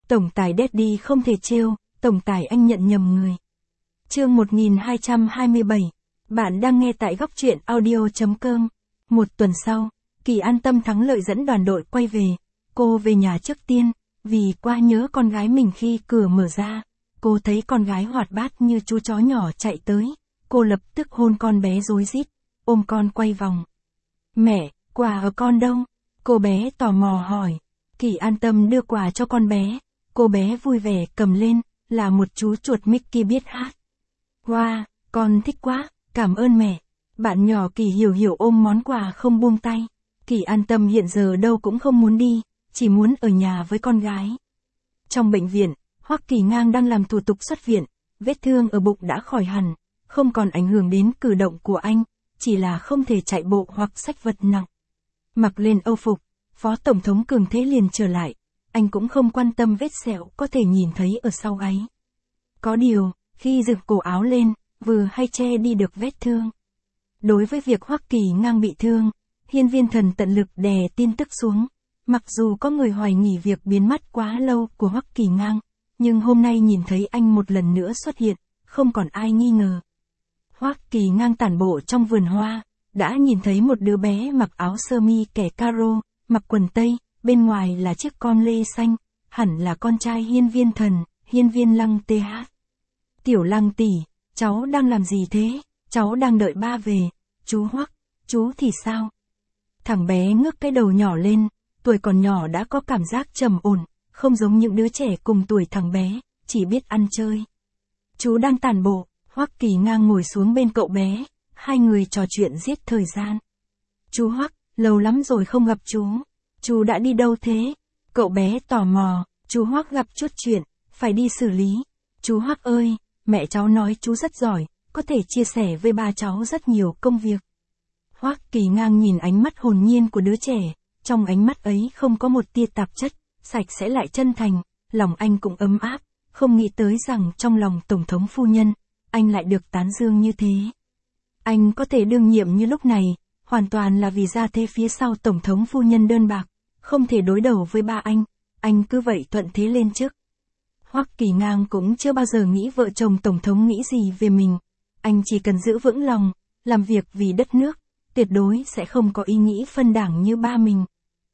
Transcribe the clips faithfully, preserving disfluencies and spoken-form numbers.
Tổng tài Daddy không thể trêu, tổng tài anh nhận nhầm người. Chương một nghìn hai trăm hai mươi bảy. Bạn đang nghe tại góc truyện audio chấm com. Một tuần sau, Kỳ An Tâm thắng lợi dẫn đoàn đội quay về. Cô về nhà trước tiên, vì quá nhớ con gái mình khi cửa mở ra. Cô thấy con gái hoạt bát như chú chó nhỏ chạy tới. Cô lập tức hôn con bé rối rít, ôm con quay vòng. Mẹ, quà ở con đâu? Cô bé tò mò hỏi. Kỳ An Tâm đưa quà cho con bé. Cô bé vui vẻ cầm lên, là một chú chuột Mickey biết hát. Wow, con thích quá, cảm ơn mẹ. Bạn nhỏ Kỳ Hiểu Hiểu ôm món quà không buông tay. Kỳ An Tâm hiện giờ đâu cũng không muốn đi, chỉ muốn ở nhà với con gái. Trong bệnh viện, Hoắc Kỳ Ngang đang làm thủ tục xuất viện, vết thương ở bụng đã khỏi hẳn, không còn ảnh hưởng đến cử động của anh, chỉ là không thể chạy bộ hoặc xách vật nặng. Mặc lên âu phục, Phó Tổng thống Cường Thế liền trở lại, anh cũng không quan tâm vết sẹo có thể nhìn thấy ở sau gáy. Có điều, khi giựt cổ áo lên, vừa hay che đi được vết thương. Đối với việc Hoắc Kỳ Ngang bị thương, Hiên Viên Thần tận lực đè tin tức xuống. Mặc dù có người hoài nghi việc biến mất quá lâu của Hoắc Kỳ Ngang, nhưng hôm nay nhìn thấy anh một lần nữa xuất hiện, không còn ai nghi ngờ. Hoắc Kỳ Ngang tản bộ trong vườn hoa, đã nhìn thấy một đứa bé mặc áo sơ mi kẻ caro, mặc quần tây, bên ngoài là chiếc con lê xanh, hẳn là con trai Hiên Viên Thần, Hiên Viên Lăng tê hát. Tiểu Lăng tỷ, cháu đang làm gì thế? Cháu đang đợi ba về. Chú Hoắc, chú thì sao? Thằng bé ngước cái đầu nhỏ lên, tuổi còn nhỏ đã có cảm giác trầm ổn, không giống những đứa trẻ cùng tuổi thằng bé, chỉ biết ăn chơi. Chú đang tản bộ. Hoắc Kỳ Ngang ngồi xuống bên cậu bé, hai người trò chuyện giết thời gian. Chú Hoắc, lâu lắm rồi không gặp chú. Chú đã đi đâu thế? Cậu bé tò mò. Chú Hoắc gặp chút chuyện, phải đi xử lý. Chú Hoắc ơi, mẹ cháu nói chú rất giỏi, có thể chia sẻ với ba cháu rất nhiều công việc. Hoắc Kỳ Ngang nhìn ánh mắt hồn nhiên của đứa trẻ, trong ánh mắt ấy không có một tia tạp chất, sạch sẽ lại chân thành, lòng anh cũng ấm áp, không nghĩ tới rằng trong lòng Tổng thống phu nhân, anh lại được tán dương như thế. Anh có thể đương nhiệm như lúc này, hoàn toàn là vì gia thế phía sau Tổng thống phu nhân đơn bạc, không thể đối đầu với ba anh, anh cứ vậy thuận thế lên trước. Hoắc Kỳ Ngang cũng chưa bao giờ nghĩ vợ chồng Tổng thống nghĩ gì về mình, anh chỉ cần giữ vững lòng, làm việc vì đất nước, tuyệt đối sẽ không có ý nghĩ phân đảng như ba mình.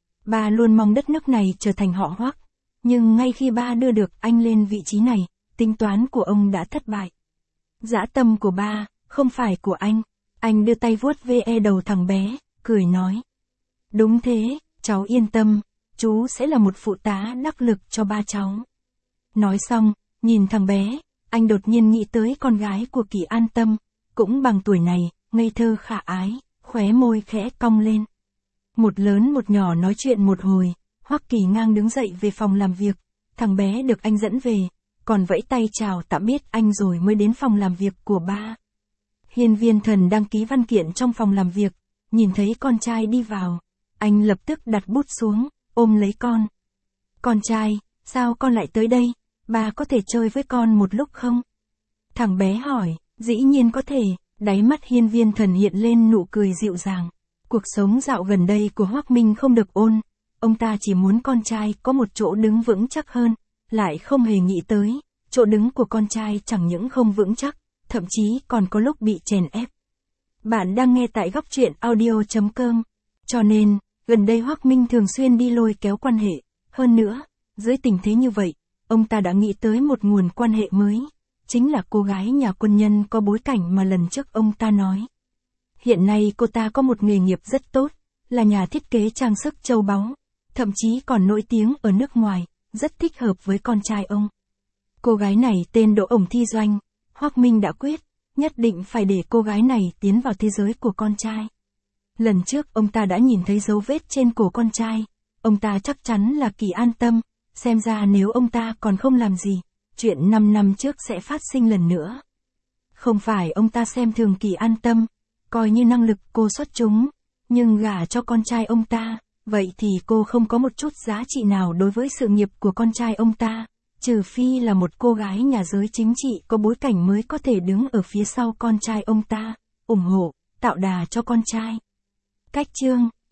Ba luôn mong đất nước này trở thành họ Hoắc, nhưng ngay khi ba đưa được anh lên vị trí này, tính toán của ông đã thất bại. Dã tâm của ba, không phải của anh. Anh đưa tay vuốt ve đầu thằng bé, cười nói. Đúng thế, cháu yên tâm, chú sẽ là một phụ tá đắc lực cho ba cháu. Nói xong, nhìn thằng bé, anh đột nhiên nghĩ tới con gái của Kỳ An Tâm, cũng bằng tuổi này, ngây thơ khả ái, khóe môi khẽ cong lên. Một lớn một nhỏ nói chuyện một hồi, Hoắc Kỳ Ngang đứng dậy về phòng làm việc, thằng bé được anh dẫn về, còn vẫy tay chào tạm biệt anh rồi mới đến phòng làm việc của ba. Hiên Viên Thần đăng ký văn kiện trong phòng làm việc, nhìn thấy con trai đi vào, anh lập tức đặt bút xuống, ôm lấy con. Con trai, sao con lại tới đây, ba có thể chơi với con một lúc không? Thằng bé hỏi, dĩ nhiên có thể, đáy mắt Hiên Viên Thần hiện lên nụ cười dịu dàng. Cuộc sống dạo gần đây của Hoắc Minh không được ôn, ông ta chỉ muốn con trai có một chỗ đứng vững chắc hơn, lại không hề nghĩ tới, chỗ đứng của con trai chẳng những không vững chắc, thậm chí còn có lúc bị chèn ép. Bạn đang nghe tại góc truyện audio chấm com. Cho nên, gần đây Hoắc Minh thường xuyên đi lôi kéo quan hệ, hơn nữa, dưới tình thế như vậy, ông ta đã nghĩ tới một nguồn quan hệ mới, chính là cô gái nhà quân nhân có bối cảnh mà lần trước ông ta nói. Hiện nay cô ta có một nghề nghiệp rất tốt, là nhà thiết kế trang sức châu báu, thậm chí còn nổi tiếng ở nước ngoài, rất thích hợp với con trai ông. Cô gái này tên Đỗ Ổng Thi Doanh, Hoắc Minh đã quyết, nhất định phải để cô gái này tiến vào thế giới của con trai. Lần trước ông ta đã nhìn thấy dấu vết trên cổ con trai, ông ta chắc chắn là Kỳ An Tâm, xem ra nếu ông ta còn không làm gì, chuyện năm năm trước sẽ phát sinh lần nữa. Không phải ông ta xem thường Kỳ An Tâm, coi như năng lực cô xuất chúng, nhưng gả cho con trai ông ta, vậy thì cô không có một chút giá trị nào đối với sự nghiệp của con trai ông ta, trừ phi là một cô gái nhà giới chính trị có bối cảnh mới có thể đứng ở phía sau con trai ông ta, ủng hộ, tạo đà cho con trai. Cách chương